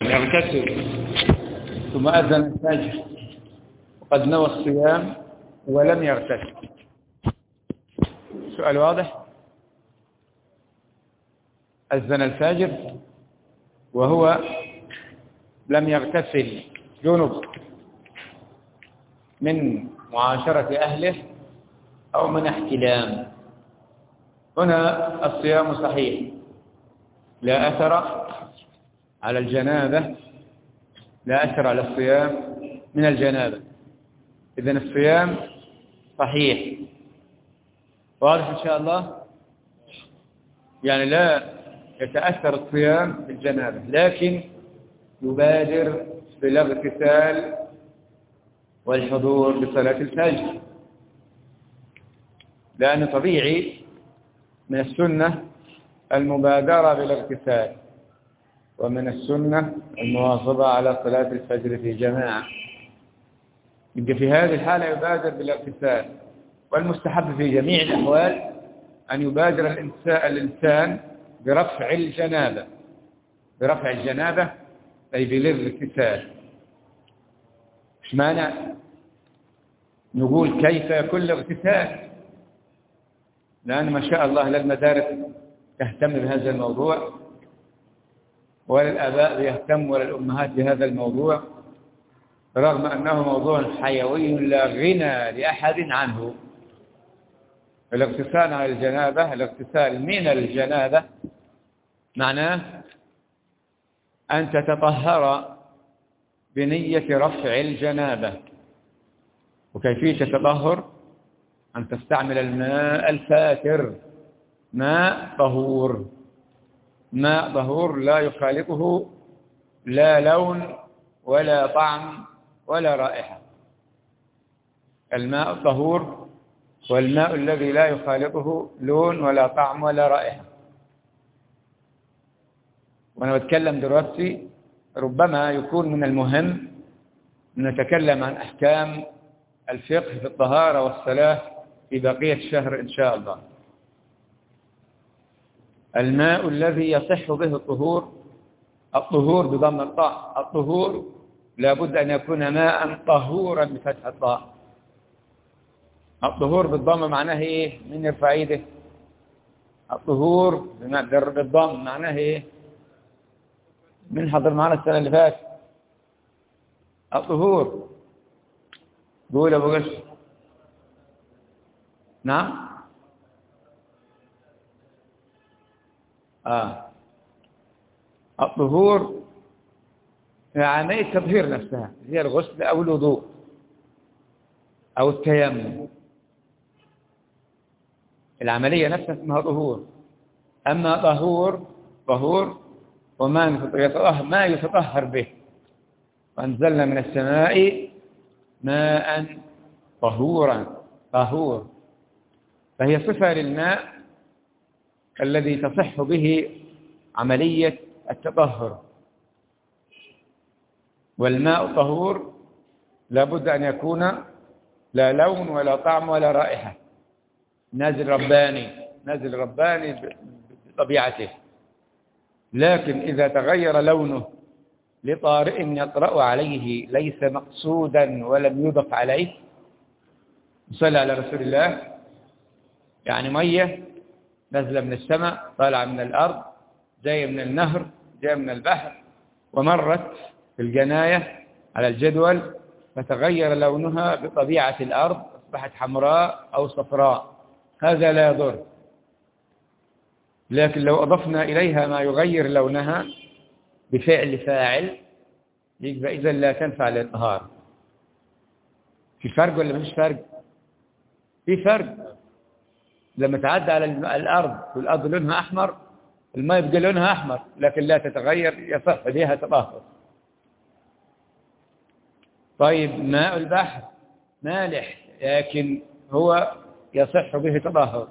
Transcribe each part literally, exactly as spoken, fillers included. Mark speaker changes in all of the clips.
Speaker 1: يغتسل ثم أذن الفجر وقد نوى الصيام ولم يغتسل. سؤال واضح؟ أذن الفجر وهو لم يغتسل، جنب من معاشرة أهله أو من احتلام، هنا الصيام صحيح، لا أثر على الجنابة، لا أثر على الصيام من الجنابة، إذن الصيام صحيح. واضح إن شاء الله؟ يعني لا يتأثر الصيام بالجنابة، لكن يبادر بالاغتسال والحضور بصلاة الفجر، لأن طبيعي من السنة المبادرة بالاغتسال، ومن السنة المواظبة على صلاة الفجر في جماعة. يبقى في هذه الحالة يبادر بالاغتسال، والمستحب في جميع الأحوال أن يبادر الإنسان برفع الجنابة، برفع الجنابة أي بالاغتسال. مش مانع نقول كيف يكون الاغتسال، لأن ما شاء الله لا المدارس تهتم بهذا الموضوع، ولا الآباء يهتم، ولا الأمهات بهذا الموضوع، رغم أنه موضوع حيوي لا غنى لأحد عنه. الاغتسال على الجنابة، الاغتسال من الجنابة معناه أن تتطهر بنية رفع الجنابة. وكيفية التطهر أن تستعمل الماء الفاتر، ماء طهور، ماء طهور لا يخالطه لا لون ولا طعم ولا رائحة. الماء الطهور والماء الذي لا يخالطه لون ولا طعم ولا رائحة. وأنا بتكلم دلوقتي ربما يكون من المهم أن نتكلم عن أحكام الفقه في الطهارة والصلاة في بقية الشهر إن شاء الله. الماء الذي يصح به الطهور، الطهور بضم الطاء، الطهور لابد أن يكون ماء طهورا بفتح الطاء. الطهور بالضم معناه إيه؟ من يرفع يده؟ الطهور بالضم معناه إيه؟ من حضر معنا السنة اللي فاتت؟ الطهور قول أبو قش. نعم. آه. الطهور عملية التطهير نفسها، هي الغسل أو الوضوء أو التيمم، العملية نفسها اسمها طهور. أما طهور طهور وما يتطهر ما يتطهر به، وأنزلنا من السماء ماء طهورا، طهور، فهي صفة للماء الذي تصح به عملية التطهر. والماء الطهور لابد أن يكون لا لون ولا طعم ولا رائحة، نازل رباني، نازل رباني بطبيعته. لكن إذا تغير لونه لطارئ يطرأ عليه ليس مقصودا ولم يضف عليه، صلى على رسول الله، يعني مية نزل من السماء، طالع من الأرض، جاي من النهر، جاي من البحر، ومرت في الجناية على الجدول فتغير لونها بطبيعة الأرض، أصبحت حمراء أو صفراء، هذا لا يضر. لكن لو أضفنا إليها ما يغير لونها بفعل فاعل يبقى إذا لا تنفع للطهارة. في فرق ولا مفيش فرق؟ في فرق. لما تعدى على الأرض والأرض لونها أحمر، الماء يبقى لونها أحمر لكن لا تتغير، يصح بها تطهر. طيب ماء البحر مالح لكن هو يصح به تطهر.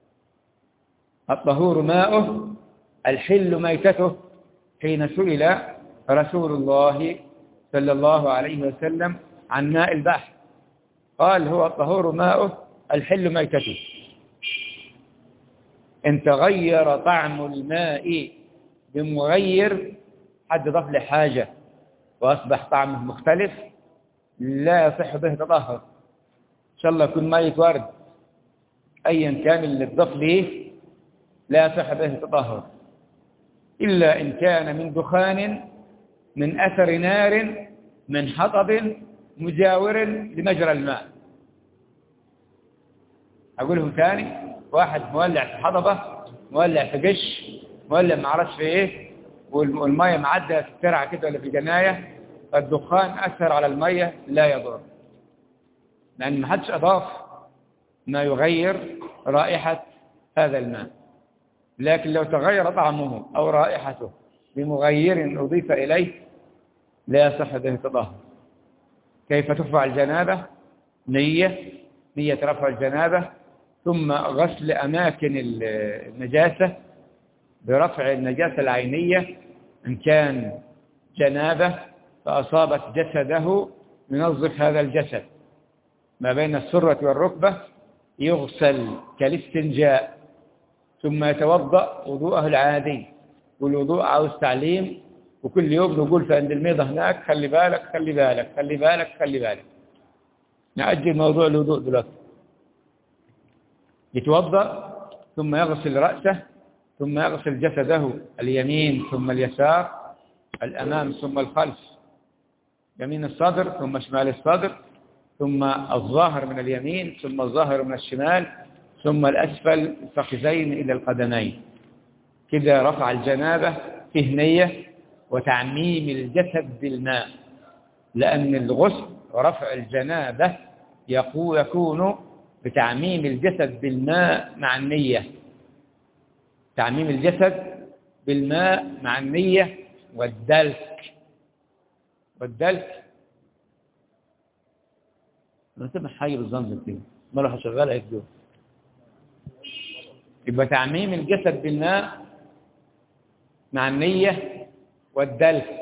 Speaker 1: الطهور ماؤه الحل ميتته، حين سئل رسول الله صلى الله عليه وسلم عن ماء البحر قال هو الطهور ماؤه الحل ميتته. إن تغير طعم الماء بمغير حد ضاف له حاجة وأصبح طعمه مختلف لا يصح به تطهر. إن شاء الله يكون مية ورد أيا كان اللي تضاف ليه لا يصح به تطهر، إلا إن كان من دخان، من أثر نار، من حطب مجاور لمجرى الماء. أقولهم ثاني: واحد مولع في حطبة، مولع في قش، مولع ما عرفش في إيه، والمية معدة في الترعة كده ولا في الجناية، فالدخان أثر على المية لا يضر، لأن ما حدش أضاف ما يغير رائحة هذا الماء. لكن لو تغير طعمه أو رائحته بمغير أضيف إليه لا يصح به التطهر. كيف ترفع الجنابة؟ نية نية رفع الجنابة، ثم غسل أماكن النجاسة برفع النجاسة العينية. إن كان جنابة فأصابت جسده ننظف هذا الجسد ما بين السرة والركبة، يغسل كالاستنجاء، ثم يتوضأ وضوءه العادي. والوضوء عاوز تعليم، وكل يوم نقول في عند الميضة هناك خلي بالك خلي بالك خلي بالك خلي بالك. نأجل موضوع الوضوء دلوقتي. يتوضأ ثم يغسل رأسه، ثم يغسل جسده اليمين ثم اليسار، الأمام ثم الخلف، يمين الصدر ثم شمال الصدر، ثم الظاهر من اليمين ثم الظاهر من الشمال، ثم الأسفل الفخذين إلى القدمين. كده رفع الجنابة فيه نية وتعميم الجسد بالماء، لأن الغسل ورفع الجنابة يكون بتعميم الجسد بالماء مع النية. تعميم الجسد بالماء مع النية والدلك. والدلك أنا سمع حاجة بالزنزل كده ما راح أشغلها يكدو. يبقى تعميم الجسد بالماء مع النية والدلك.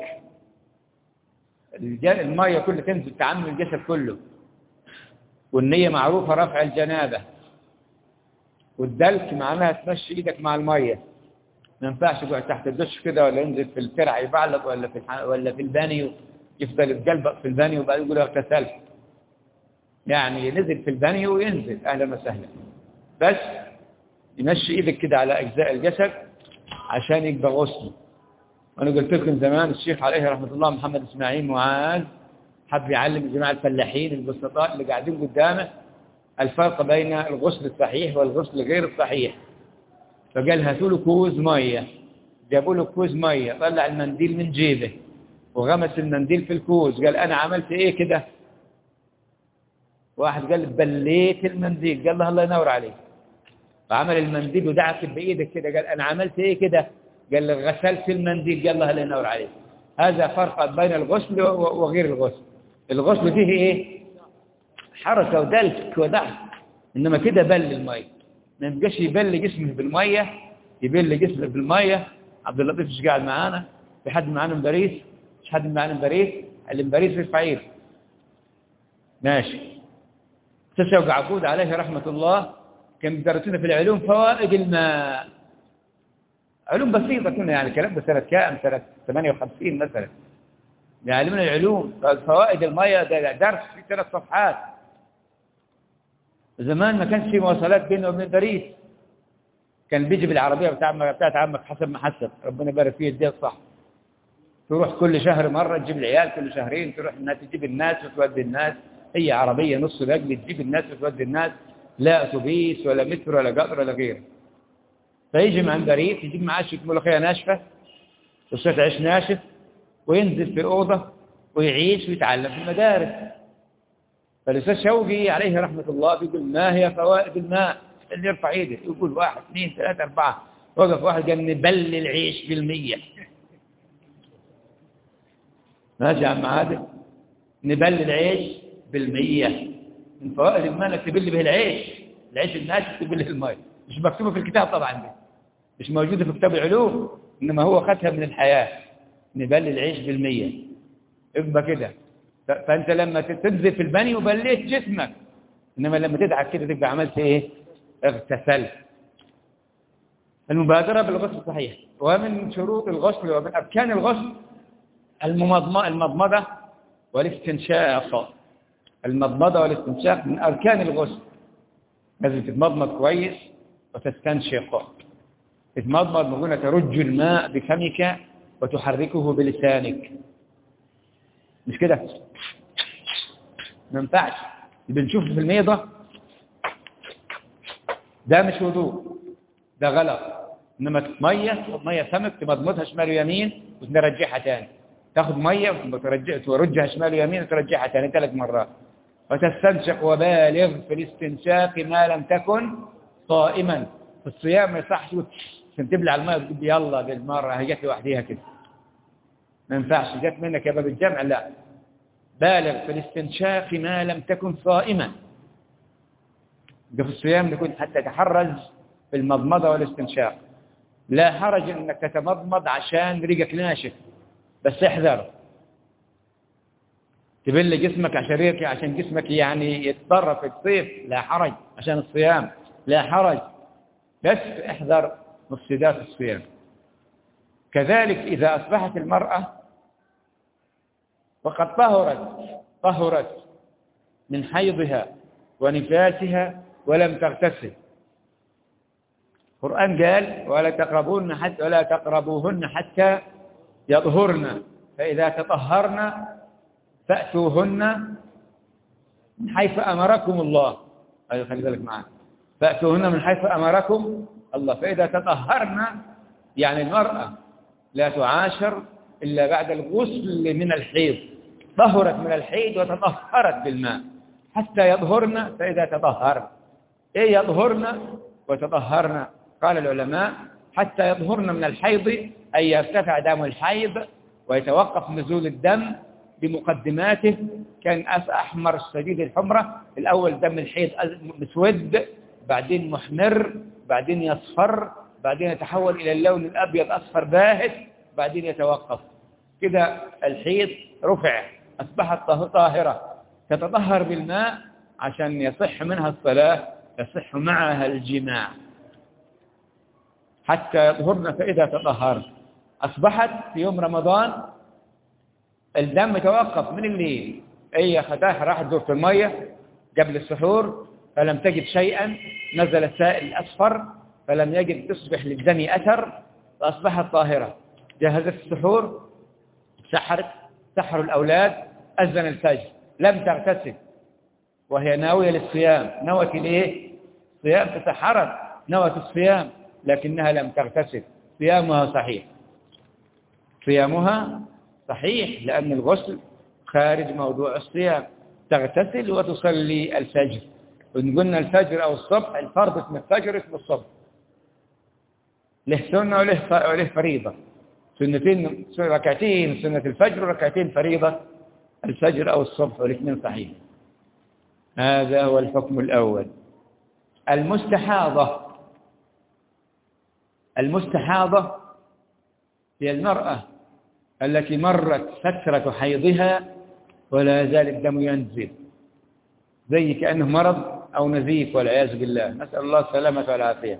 Speaker 1: المية كلها تنزل تعمم الجسد كله، والنية معروفة رفع الجنابة، والدلك معناها تمشي ايدك مع المية. ما ينفعش تقعد تحت الدش كده ولا ينزل في الترع يبعلق ولا في الح... ولا في البانيو يفضل يتقلبق في البانيو وبعدين يقول اغتسلت. يعني نزل في البانيو وينزل اهلا وسهلا، بس يمشي ايدك كده على اجزاء الجسد عشان يبقى غسل. وانا قلت لكم زمان الشيخ عليه رحمه الله محمد اسماعيل معاذ حب يعلم الجماعه الفلاحين البسطاء اللي قاعدين قدامه الفرق بين الغسل الصحيح والغسل غير الصحيح. فقال هاتوا له كوز ميه، جابوا له كوز ميه، طلع المنديل من جيبه وغمس المنديل في الكوز، قال انا عملت ايه كده؟ واحد قال بليت المنديل، قال له الله ينور عليك. فعمل المنديل ودعك بايدك كده، قال انا عملت ايه كده؟ قال له غسلت المنديل، قال الله ينور عليك. هذا فرق بين الغسل وغير الغسل. الغسل فيه ايه؟ حركه ودلك ودعك، انما كده بل الميه. ما يبقاش يبل جسمه بالميه، يبل جسمه بالميه. عبد اللطيف مش قاعد معانا؟ في حد معانا من باريس؟ مش حد معانا من باريس؟ اللي من باريس يرفع ايده. ماشي. تشوق عقود عليه رحمه الله كان بيدرسونا في العلوم فوائد الماء. علوم بسيطة كنا، يعني كلام ده سنة كام؟ سنة ثمانية وخمسين مثلا يعلمنا العلوم. فوائد المية ده درس في ثلاث صفحات. زمان ما كانش في مواصلات بينه وبين باريس، كان بيجي بالعربية بتاع بتاعت عمك حسب ما حسب ربنا يبارك فيه يديه الصح. تروح كل شهر مرة تجيب العيال، كل شهرين تروح الناس تجيب الناس وتودي الناس. هي عربية نص رجل تجيب الناس وتودي الناس، لا أتوبيس ولا مترو ولا قطر ولا غيره. فيجي من باريس يجيب معاه شيك ملوخية ناشفة وشوية عيش ناشف وينزل في الأوضة ويعيش ويتعلم في المدارس. فالأستاذ شوقي عليه رحمة الله بيقول ما هي فوائد الماء؟ اللي يرفع ايده يقول واحد اثنين ثلاثة أربعة. وقف واحد قال نبل العيش بالمية. ماشي يا عم عادل، نبل العيش بالمية. من فوائد الماء انك تبل به العيش، العيش الناشف تبل الماء. مش مكتوبة في الكتاب طبعا دي، مش موجودة في كتاب العلوم، إنما هو خدها من الحياة. نبل العيش بالمية يبقى كده. فأنت لما تنزل في البانيو بليت جسمك، إنما لما تدعك كده تبقى عملت إيه؟ اغتسلت. المبادرة بالغسل الصحيح. ومن شروط الغسل ومن أركان الغسل المضمضة والاستنشاق. المضمضة والاستنشاق من أركان الغسل. لازم تتمضمض كويس وتستنشق. تتمضمض مقولة ترج الماء بفمك وتحركه بلسانك، مش كده، ما ينفعش. بنشوف في الميضة ده مش وضوء، ده غلط. انما ميه ميه فمك تمضمضها شمال ويمين وترجعها تاني، تاخد ميه وترجعها شمال ويمين وترجعها تاني ثلاث مرات. وتستنشق وبالغ في الاستنشاق ما لم تكن صائما. في الصيام ما يصحش عشان تبلع الميه وتقول يلا بالمره هي جت لوحديها كده، ما ينفعش. جت منك يا باب الجمع، لا، بالغ في الاستنشاق ما لم تكن صائما. ده في الصيام نكون حتى تحرز في المضمضه والاستنشاق. لا حرج انك تتمضمض عشان ريقك ناشف، بس احذر تبل جسمك عشان ريقك، عشان جسمك يعني يتضرر في الصيف، لا حرج. عشان الصيام لا حرج، بس احذر مفسدات الصيام. كذلك إذا أصبحت المرأة وقد طهرت طهرت من حيضها ونفاسها ولم تغتسل، القرآن قال ولا تقربوهن حتى ولا تقربوهن حتى يطهرن، فإذا تطهرن فأتوهن من حيث أمركم الله. أيوة خلي بالك معانا، فأتوهن من حيث أمركم الله. فإذا تطهرن يعني المرأة لا تعاشر إلا بعد الغسل من الحيض، طهرت من الحيض وتطهرت بالماء حتى يطهرن. فإذا تطهرن إيه يطهرن وتطهرن؟ قال العلماء حتى يطهرن من الحيض أي يرتفع دم الحيض ويتوقف نزول الدم بمقدماته، كان أحمر شديد الحمرة، الأول دم الحيض مسود، بعدين محمر، بعدين يصفر، بعدين يتحول إلى اللون الأبيض أصفر باهت، بعدين يتوقف كده. الحيض رفع، أصبحت طاهرة، تتطهر بالماء عشان يصح منها الصلاة، يصح معها الجماع حتى يطهرن. فإذا تطهرن أصبحت في يوم رمضان الدم توقف من الليل، أي ختاها راحت دور في المية قبل السحور فلم تجد شيئا، نزل السائل الأصفر فلم يجد تصبح للدم أثر فأصبحت طاهرة. جهزت السحور، سحرت، سحروا الأولاد، أذن الفجر، لم تغتسل وهي ناوية للصيام، نوت ليه؟ صيام، تسحرت نوت الصيام لكنها لم تغتسل، صيامها صحيح، صيامها صحيح لأن الغسل خارج موضوع الصيام. تغتسل وتصلي الفجر، وإن قلنا الفجر أو الصبح، الفرض اسم الفجر اسم الصبح، له سنة وله فريضة، سنتين ركعتين سنة الفجر وركعتين فريضة الفجر أو الصبح، والاثنين صحيح. هذا هو الحكم الأول. المستحاضة، المستحاضة هي المرأة التي مرت فترة حيضها ولا يزال الدم ينزل، زي كأنه مرض أو نزيف والعياذ بالله، نسأل الله السلامة والعافية.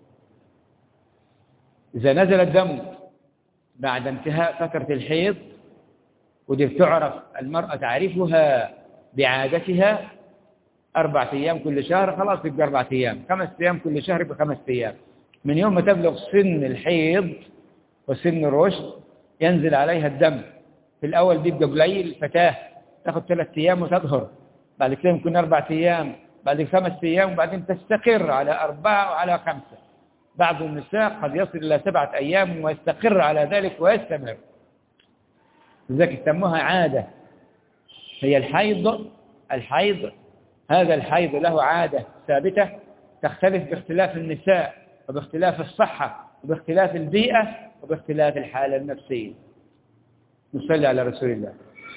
Speaker 1: إذا نزل الدم بعد انتهاء فترة الحيض، ودي تعرف المرأة تعرفها بعادتها، أربعة أيام كل شهر خلاص يبقى أربعة أيام، خمس أيام كل شهر يبقى خمس أيام. من يوم ما تبلغ سن الحيض وسن الرشد ينزل عليها الدم. في الأول بيبقى قليل، الفتاة تاخد ثلاث أيام وتظهر، بعد كده يمكن أربعة أيام، بعد خمس أيام، وبعدين تستقر على أربعة وعلى خمسة. بعض النساء قد يصل إلى سبعة أيام ويستقر على ذلك ويستمر، لذلك يسموها عادة. هي الحيض، الحيض هذا الحيض له عادة ثابتة تختلف باختلاف النساء وباختلاف الصحة وباختلاف البيئة وباختلاف الحالة النفسية. نصلي على رسول الله.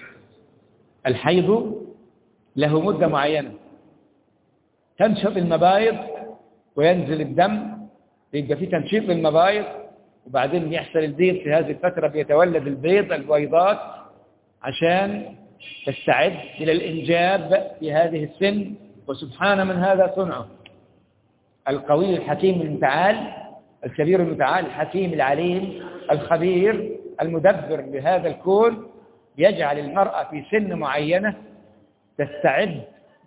Speaker 1: الحيض له مدة معينة، تنشط المبايض وينزل الدم، يبقى في تنشيط للمبايض، وبعدين يحصل البيض. في هذه الفترة بيتولد البيض، البويضات، عشان تستعد إلى الإنجاب في هذه السن. وسبحان من هذا صنعه، القوي الحكيم المتعال، الكبير المتعال، الحكيم العليم الخبير المدبر لهذا الكون، يجعل المرأة في سن معينة تستعد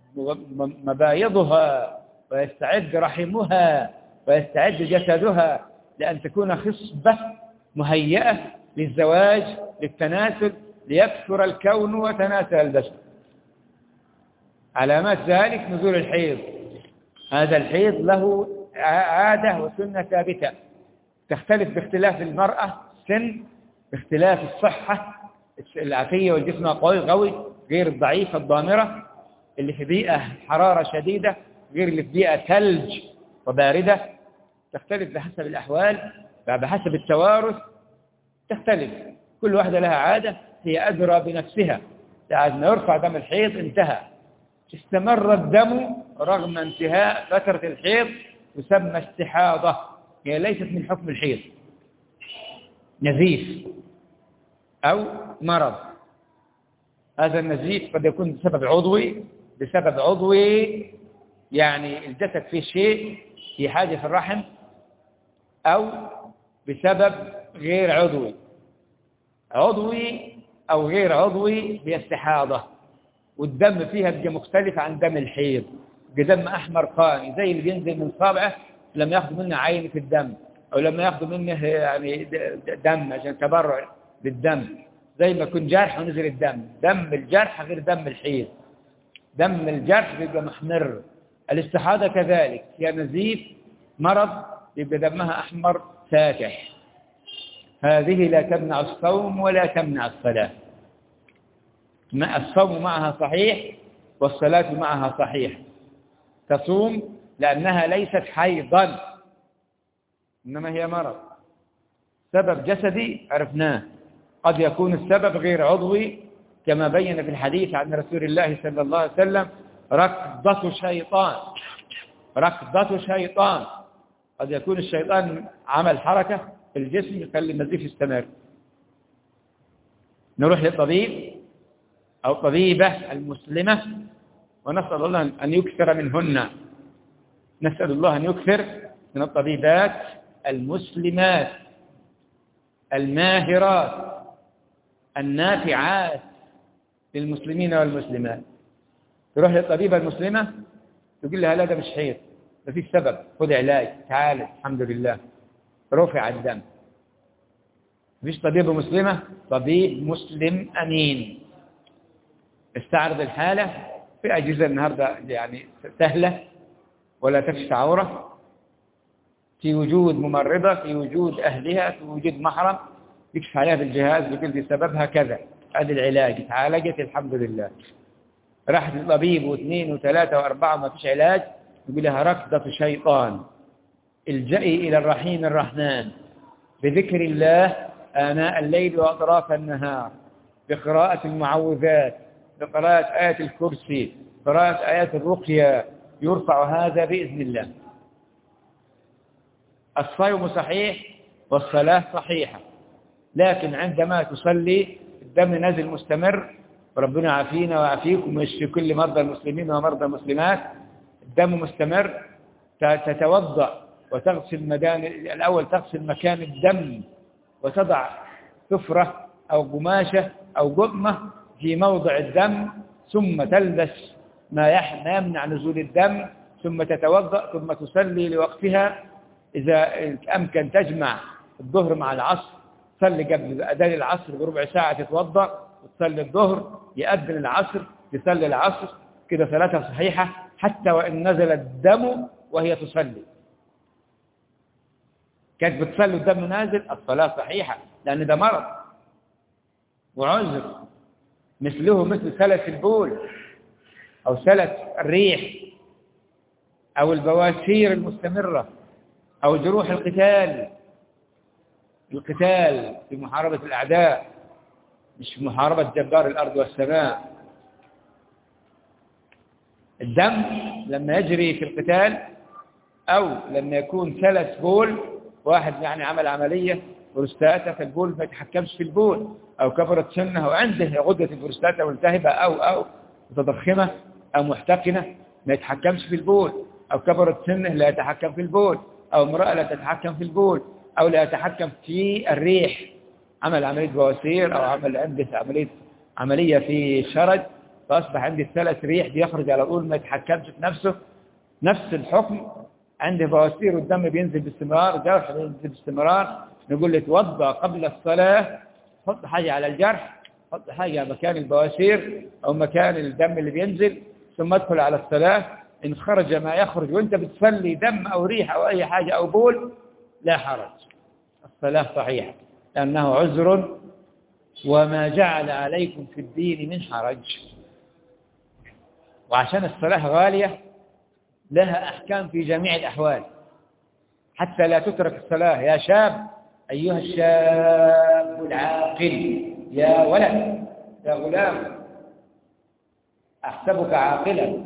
Speaker 1: مبايضها ويستعد رحمها ويستعد جسدها لأن تكون خصبة مهيئة للزواج للتناسل ليكثر الكون وتناسل البشر. علامات ذلك نزول الحيض. هذا الحيض له عادة وسنة ثابتة تختلف باختلاف المرأة سن، باختلاف الصحة العافية والجسم قوي قوي غير الضعيفة الضامرة اللي في بيئة حرارة شديدة غير اللي في بيئة ثلج وباردة. تختلف بحسب الأحوال بحسب التوارث تختلف. كل واحدة لها عادة هي أدرى بنفسها. بعد ما يرفع دم الحيض انتهى. استمر الدم رغم انتهاء فترة الحيض تسمى استحاضة. هي ليست من حكم الحيض، نزيف أو مرض. هذا النزيف قد يكون بسبب عضوي بسبب عضوي يعني الجسد فيه شيء في حاجة في الرحم، أو بسبب غير عضوي. عضوي أو غير عضوي هي استحاضة، والدم فيها بيبقى مختلف عن دم الحيض. دم أحمر قاني زي اللي بينزل من صابعه لما ياخذوا منه عينة الدم، أو لما ياخذوا منه يعني دم عشان تبرع بالدم، زي ما يكون جرح ونزل الدم. دم الجرح غير دم الحيض. دم الجرح بيبقى محمر. الاستحاضة كذلك هي نزيف مرض يبقى دمها أحمر فاتح. هذه لا تمنع الصوم ولا تمنع الصلاة. الصوم معها صحيح والصلاة معها صحيح. تصوم لأنها ليست حيضا إنما هي مرض. سبب جسدي عرفناه، قد يكون السبب غير عضوي كما بين في الحديث عن رسول الله صلى الله عليه وسلم ركضة شيطان. ركضة شيطان قد يكون الشيطان عمل حركة في الجسم يخلي النزيف يستمر. نروح للطبيب أو طبيبة المسلمة ونسأل الله أن يكثر منهن. نسأل الله أن يكثر من الطبيبات المسلمات الماهرات النافعات للمسلمين والمسلمات. تروح للطبيبة المسلمة تقول لها لا ده مش حيض، ما فيش سبب، خذ علاج تعال الحمد لله رفع الدم. مفيش طبيبة مسلمة، طبيب مسلم أمين استعرض الحالة في أجهزة النهاردة يعني سهلة ولا تكشف عورة، في وجود ممرضة، في وجود أهلها، في وجود محرم يكشف عليها بالجهاز بيقول لي سببها كذا، هذا العلاج تعالجت الحمد لله. راحت للطبيب واثنين وثلاثة وأربعة ما فيش علاج يقول لها ركضة شيطان. الجئي إلى الرحيم الرحمن بذكر الله آناء الليل وأطراف النهار، بقراءة المعوذات، بقراءة آية الكرسي، قراءة آيات الرقية، يرفع هذا بإذن الله. الصوم صحيح والصلاة صحيحة، لكن عندما تصلي الدم نازل مستمر، وربنا يعافينا ويعافيكم ويشفي كل مرضى المسلمين ومرضى المسلمات، الدم مستمر، تتوضأ وتغسل مكان الأول، تغسل مكان الدم وتضع سفرة أو قماشة أو قطمة في موضع الدم، ثم تلبس ما يمنع نزول الدم، ثم تتوضأ، ثم تصلي لوقتها. إذا أمكن تجمع الظهر مع العصر تصلي قبل أذان العصر بربع ساعة، تتوضأ وتصلي الظهر، يأذن العصر تصلي العصر، كده صلاتها صحيحة حتى وإن نزل الدم وهي تصلي. كانت بتصلي الدم نازل الصلاة صحيحة، لأن ده مرض وعذر، مثله مثل سلس البول أو سلس الريح أو البواسير المستمرة أو جروح القتال. القتال في محاربة الأعداء مش محاربة جبار الأرض والسماء. الدم لما يجري في القتال أو لما يكون سلس بول، واحد يعني عمل عملية بروستاتا في البول ما يتحكمش في البول، أو كبرت سنه أو عنده غدة البروستاتا ملتهبة أو أو متضخمة أو محتقنة ما يتحكمش في البول، أو كبرت سنه لا يتحكم في البول، أو امرأة لا تتحكم في البول، أو لا يتحكم في الريح، عمل عملية بواسير أو عمل عنده عملية عملية في شرج، فأصبح عندي الثلاث ريح بيخرج على طول ما يتحكمش في نفسه. نفس الحكم عندي بواسير والدم بينزل باستمرار، جرح بينزل باستمرار، نقول له توضأ قبل الصلاة، حط حاجة على الجرح، حط حاجة مكان البواسير أو مكان الدم اللي بينزل، ثم ادخل على الصلاة. إن خرج ما يخرج وانت بتصلي دم أو ريح أو أي حاجة أو بول لا حرج، الصلاة صحيحة، لأنه عذر وما جعل عليكم في الدين من حرج. وعشان الصلاة غالية لها أحكام في جميع الأحوال، حتى لا تترك الصلاة. يا شاب أيها الشاب العاقل، يا ولد يا غلام أحسبك عاقلا،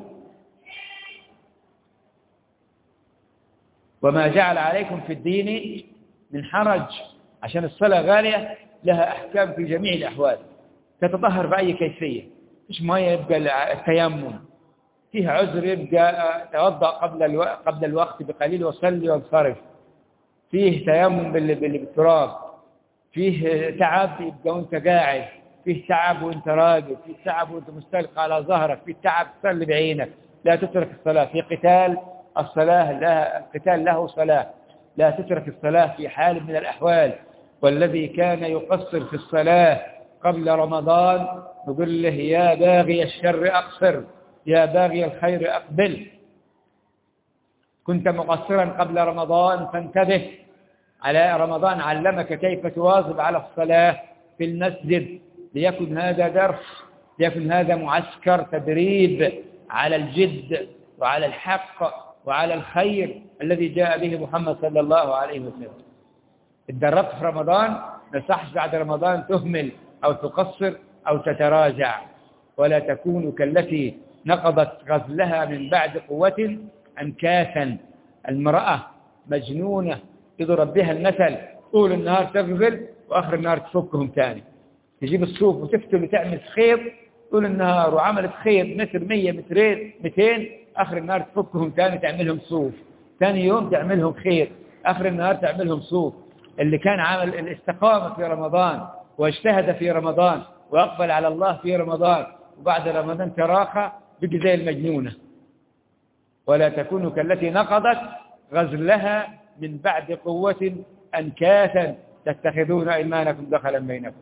Speaker 1: وما جعل عليكم في الدين من حرج. عشان الصلاة غالية لها أحكام في جميع الأحوال. تتطهر بأي كيفية، فيش مية يبقى التيمم، فيها عذر يبقى توضأ قبل الوقت قبل الوقت بقليل وصلي وانصرف، فيه تيمم بالتراب، فيه تعب يبقى وانت قاعد، فيه تعب وانت راقد، فيه تعب وانت مستلقى على ظهرك، فيه تعب تصلي بعينك، لا تترك الصلاة. في قتال الصلاة لها القتال له صلاة، لا تترك الصلاة في حال من الأحوال. والذي كان يقصر في الصلاة قبل رمضان نقول له يا باغي الشر أقصر، يا باغي الخير أقبل. كنت مقصرا قبل رمضان فانتبه، على رمضان علمك كيف تواظب على الصلاة في المسجد، ليكن هذا درس، ليكن هذا معسكر تدريب على الجد وعلى الحق وعلى الخير الذي جاء به محمد صلى الله عليه وسلم. اتدربت في رمضان، نصحش بعد رمضان تهمل أو تقصر أو تتراجع، ولا تكون كالتي نقضت غزلها من بعد قوة أنكاثا. المرأة مجنونة يضرب بها المثل، طول النهار تغزل وآخر النهار تفكهم تاني، تجيب الصوف وتفتل وتعمل خيط طول النهار، وعملت خيط متر مية مترين مئتين، آخر النهار تفكهم تاني تعملهم صوف، ثاني يوم تعملهم خيط، آخر النهار تعملهم صوف. اللي كان عمل الاستقامة في رمضان واجتهد في رمضان وأقبل على الله في رمضان وبعد رمضان تراخى بقي زي المجنونة. ولا تكونوا كالتي نقضت غزلها من بعد قوة أنكاثا تتخذون أيمانكم دخلا بينكم.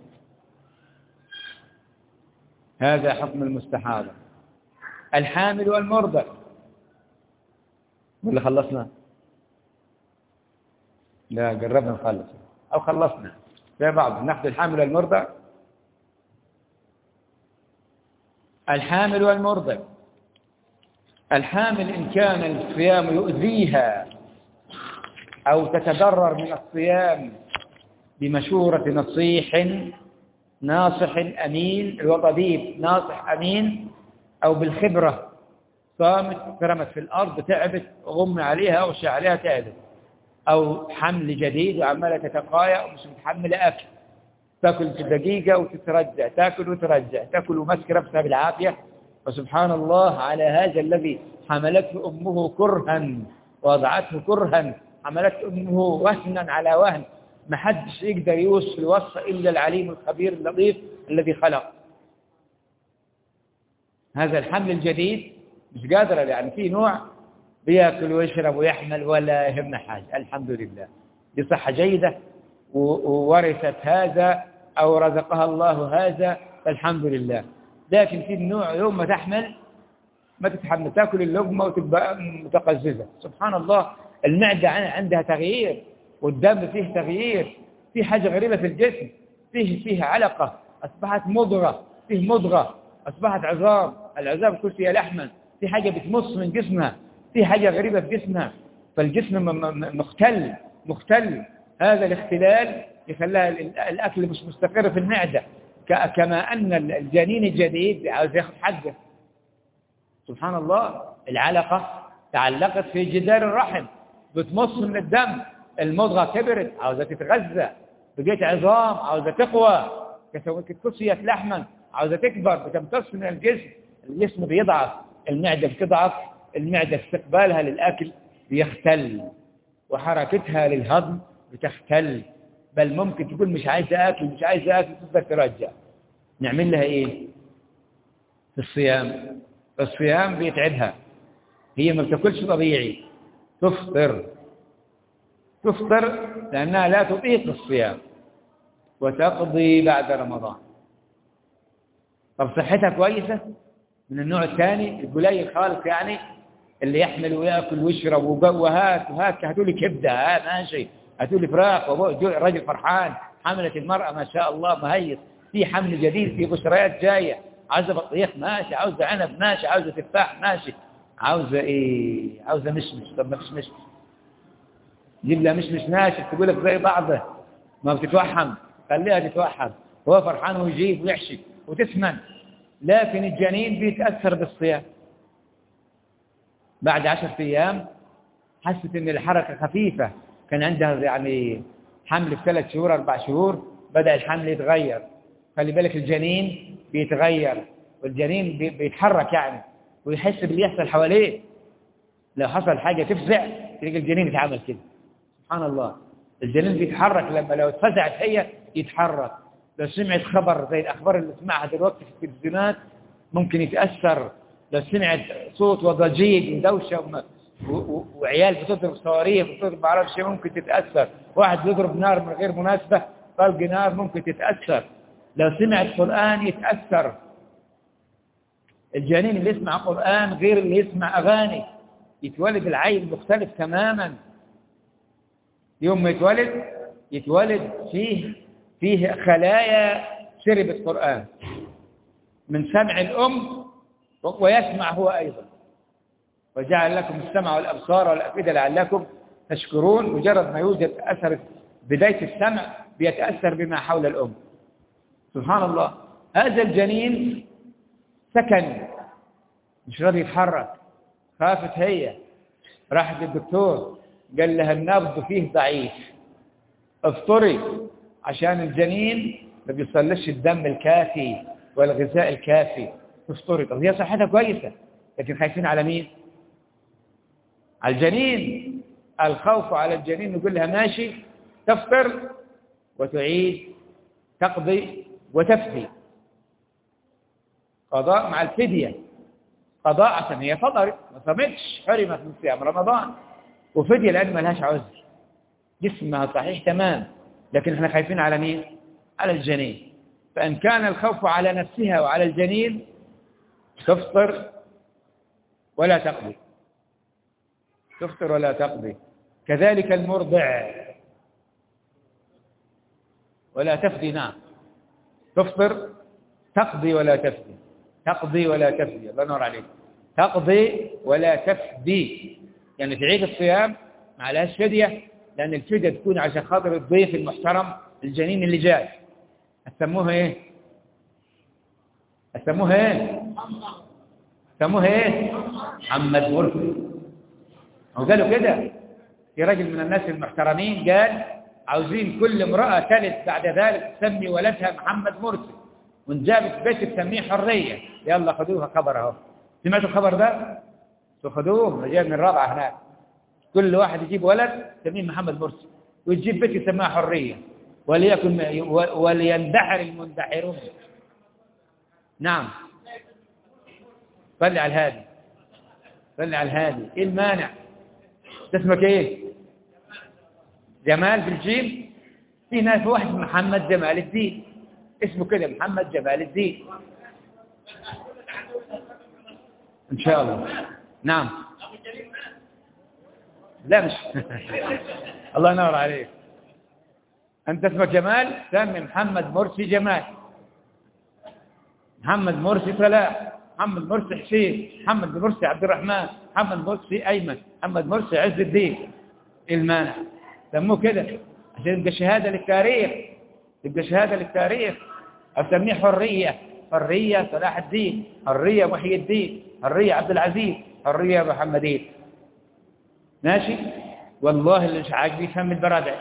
Speaker 1: هذا حكم المستحاضة. الحامل والمرضع ولا خلصنا؟ لا قربنا نخلص أو خلصنا زي بعض. ناخذ الحامل والمرضع. الحامل والمرضع. الحامل إن كان الصيام يؤذيها أو تتضرر من الصيام بمشورة نصيح ناصح أمين، الوطبيب ناصح أمين، أو بالخبرة صامت فرمت في الأرض تعبت غم عليها أغشى عليها تعبت، أو حمل جديد وعمالة تتقايا ومش متحملة أكل، تأكل في دقيقة وتترجع، تأكل وترجع، تأكل ومسك نفسها بالعافية. فسبحان الله على هذا الذي حملته أمه كرها ووضعته كرها، حملته أمه وهنا على وهن، ما حدش يقدر يوصل الوصف إلا العليم الخبير اللطيف الذي خلق. هذا الحمل الجديد مش قادر، يعني في نوع بيأكل ويشرب ويحمل ولا يهمنا حاجة، الحمد لله بصحة جيدة وورثت هذا أو رزقها الله هذا فالحمد لله. لكن في النوع يوم ما تحمل ما تتحمل، تأكل اللقمة وتبقى متقززة. سبحان الله، المعدة عندها تغيير والدم فيه تغيير، في حاجة غريبة في الجسم، فيه فيه علقة أصبحت مضغة، فيه مضغة أصبحت عظام، العظام كلها لحما، في حاجة بتمص من جسمها، في حاجة غريبة في جسمها، فالجسم مختل مختل. هذا الاختلال يخليها الأكل مش مستقر في المعدة، كما أن الجنين الجديد عاوز ياخذ حقه. سبحان الله، العلقة تعلقت في جدار الرحم بتمص من الدم، المضغة كبرت عاوزة تتغذى، بقيت عظام عاوزة تقوى، كسيت لحما عاوزة تكبر، بتمتص من الجسم، الجسم بيضعف، المعدة بتضعف، المعدة استقبالها للأكل بيختل وحركتها للهضم بتختل، بل ممكن تقول مش عايزة أكل مش عايزة أكل تقدر ترجع. نعمل لها إيه في الصيام؟ الصيام بيتعبها، هي ما بتاكلش طبيعي، تفطر تفطر لأنها لا تطيق الصيام وتقضي بعد رمضان. طب صحتها كويسة من النوع الثاني القليل خالص، يعني اللي يحمل ويأكل ويشرب وهات وهات، هاتوا لي كبدة، هات ماشي، هاتوا لي فراخ، الرجل فرحان، حملت المرأة ما شاء الله مهيص، في حمل جديد، في بشريات جاية، عاوزة بطيخ ماشي، عاوزة عنب ماشي، عاوزة تفاح ماشي، عاوزة ايه؟ عاوزة مشمش. طب ما فيش مشمش، جيب لها مشمش ناشف تقول لك زي بعضه، ما بتتوحم، خليها تتوحم، هو فرحان ويجيب ويحشي وتسمن. لكن الجنين بيتأثر بالصيام، بعد عشرة أيام حست إن الحركة خفيفة، كان عندها يعني حمل في ثلاث شهور أربع شهور، بدأ الحمل يتغير. خلي بالك الجنين بيتغير، والجنين بيتحرك يعني ويحس باللي يحصل حواليه. لو حصل حاجة تفزع تلاقي الجنين يتعامل كده، سبحان الله. الجنين بيتحرك، لما لو اتفزعت هي يتحرك، لو سمعت خبر زي الأخبار اللي سمعها دلوقتي في التلفزيونات ممكن يتأثر، لو سمعت صوت وضجيج ودوشة وم... و... و... وعيال بتضرب صواريخ بتضرب معرفش ايه ممكن تتأثر، واحد بيضرب نار من غير مناسبة طلق نار ممكن تتأثر، لو سمعت قرآن يتأثر. الجنين اللي يسمع قرآن غير اللي يسمع أغاني، يتولد العيل مختلف تماما. يوم ما يتولد يتولد فيه فيه خلايا شربت قرآن من سمع الأم، ويسمع هو أيضا. وجعل لكم السمع والأبصار والأفئدة لعلكم تشكرون. مجرد ما يوجد أثر بداية السمع بيتأثر بما حول الأم، سبحان الله. هذا الجنين سكن مش راضي يتحرك، خافت هي، راحت للدكتور قال لها النبض فيه ضعيف، افطري عشان الجنين ما بيصلش الدم الكافي والغذاء الكافي، تفطري. طب هي صحتها كويسة لكن خايفين على مين؟ على الجنين. الخوف على الجنين نقول لها ماشي، تفطر وتعيد تقضي وتفدي، قضاء مع الفدية. قضاء عشان هي فطرت ما صامتش، حرمت من صيام رمضان، وفدية لأن ما لهاش عذر، جسمها صحيح تمام، لكن احنا خايفين على مين؟ على الجنين. فإن كان الخوف على نفسها وعلى الجنين تفطر ولا تقضي، تفطر ولا تقضي. كذلك المرضع ولا تفدي، نعم تفطر تقضي ولا تفدي، تقضي ولا تفدي، الله ينور عليك، تقضي ولا تفدي، يعني تعيد الصيام ما عليهاش فدية، لأن الفدية تكون عشان خاطر الضيف المحترم الجنين اللي جاي. أسموها إيه؟ أسموها إيه؟ أسموها إيه؟ محمد مرسي. وقالوا كده في رجل من الناس المحترمين قال عاوزين كل امرأة تلد بعد ذلك تسمي ولدها محمد مرسي، ونجابت بيت تسميه حرية. يلا خذوها خبر اهو، سمعتوا الخبر ده؟ تاخذوه جاي من الرابعة هناك، كل واحد يجيب ولد يسميه محمد مرسي، ويجيب بيت يسميها حرية، وليكن وليندحر المندحرون. نعم صلي على الهادي، صلي على الهادي. ايه المانع؟ اسمك ايه؟ جمال بالجيم. في ناس واحد محمد جمال الدين اسمه كده، محمد جمال الدين ان شاء الله. نعم لا مش الله ينور عليك، انت اسمك جمال سمي محمد مرسي جمال، محمد مرسي صلاح، محمد مرسي حسين، محمد مرسي عبد الرحمن، محمد مرسي ايمن، محمد مرسي عز الدين. المانع سموه كده عشان يبقى شهاده للتاريخ، يبقى شهاده للتاريخ. اسميه حريه، حريه صلاح الدين، حريه محي الدين، حريه عبد العزيز، حريه محمدين. ماشي. والله اللي مش عاجبه يسمي البرادع.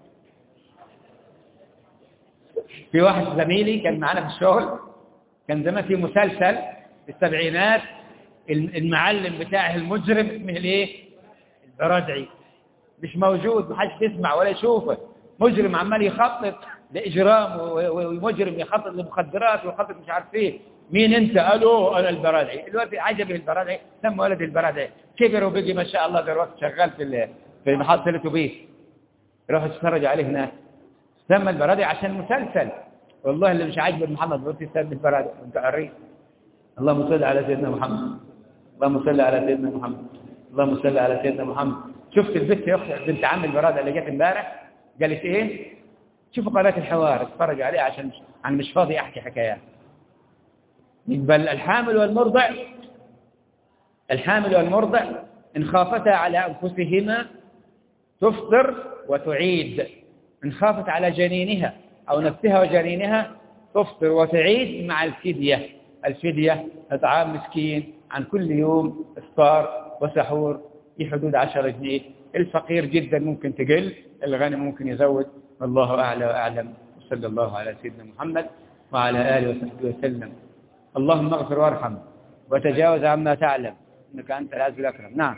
Speaker 1: في واحد زميلي كان معنا في الشغل، كان زمان في مسلسل في السبعينات المعلم بتاعه المجرم اسمه الايه؟ البرادعي. مش موجود، محدش يسمع ولا يشوفه، مجرم عمال يخطط ده إجرام ومجرم يخطط للمخدرات ويخطط مش عارف ايه. مين أنت؟ قالوا أنا البرادعي. الوقت عجبه البرادعي، سمى ولد البرادعي، كبر وبقي ما شاء الله دلوقتي شغال في في محطة الأتوبيس. روح اتفرج عليه هناك. سمى البرادعي عشان مسلسل. والله اللي مش عاجبه محمد بن سمى البرادعي. أنت عريف. اللهم صل على سيدنا محمد. اللهم صل على سيدنا محمد. اللهم صل على سيدنا محمد. شفت البنت يا اختي بنت عم البرادعي اللي جت امبارح قالت ايه؟ شوفوا قناة الحوار اتفرج عليها عشان انا مش فاضي احكي حكايات. بل الحامل والمرضع الحامل والمرضع ان خافتا على انفسهما تفطر وتعيد. ان خافت على جنينها او نفسها وجنينها تفطر وتعيد مع الفدية. الفدية اطعام مسكين عن كل يوم افطار وسحور في حدود عشرة جنيه. الفقير جدا ممكن تقل، الغني ممكن يزود. والله أعلى وأعلم. وصلى الله على سيدنا محمد وعلى آله وصحبه وسلم. اللهم اغفر وارحم وتجاوز عما تعلم إنك أنت العز الأكرم. نعم.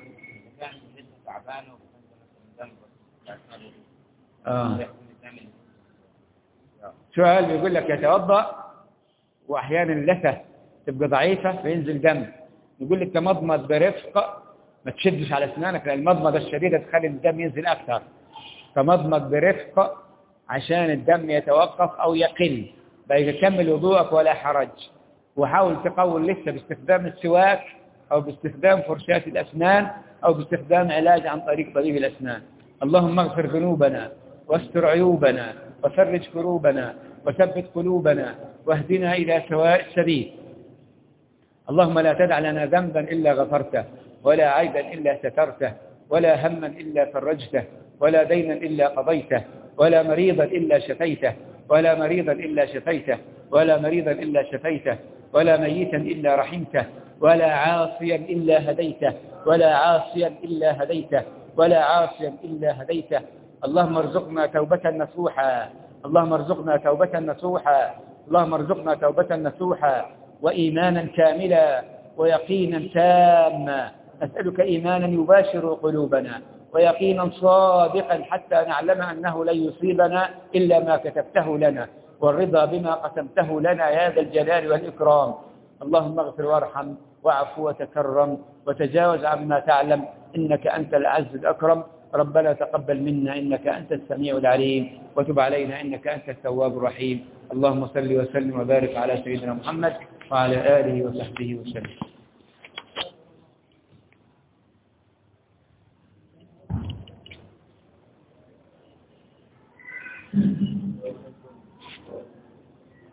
Speaker 1: آه. سؤال بيقول لك يتوضأ وأحيانا اللثة تبقى ضعيفة فينزل دم. يقول لك تمضمض برفق، ما تشدش على أسنانك لأن المضمضة الشديدة تخلي الدم ينزل أكثر. تمضمض برفق عشان الدم يتوقف أو يقل. بقى كمل وضوءك ولا حرج. وحاول تقوي لسه باستخدام السواك أو باستخدام فرشاة الأسنان أو باستخدام علاج عن طريق طبيب الأسنان. اللهم اغفر ذنوبنا واستر عيوبنا وفرج كروبنا وثبت قلوبنا واهدنا إلى سواء السبيل. اللهم لا تدع لنا ذنبا إلا غفرته ولا عيبا إلا سترته ولا هما إلا فرجته ولا دينا إلا قضيته ولا مريضا إلا شفيته ولا مريضا إلا شفيته ولا مريضا إلا شفيته ولا ميتا إلا رحمته ولا عاصيا إلا هديته ولا عاصيا إلا هديته ولا عاصيا إلا هديته. اللهم ارزقنا توبة نصوحا. اللهم ارزقنا توبة نصوحا. اللهم ارزقنا توبة نصوحا وإيمانا كاملا ويقينا تاما. أسألك إيمانا يباشر قلوبنا ويقينا صادقا حتى نعلم أنه لن يصيبنا إلا ما كتبته لنا والرضا بما قسمته لنا يا ذا الجلال والإكرام. اللهم اغفر وارحم واعف وتكرم وتجاوز عما تعلم إنك أنت الأعز الأكرم. ربنا تقبل منا إنك أنت السميع العليم وتب علينا إنك أنت التواب الرحيم. اللهم صل وسلم وبارك على سيدنا محمد وعلى آله وصحبه وسلم.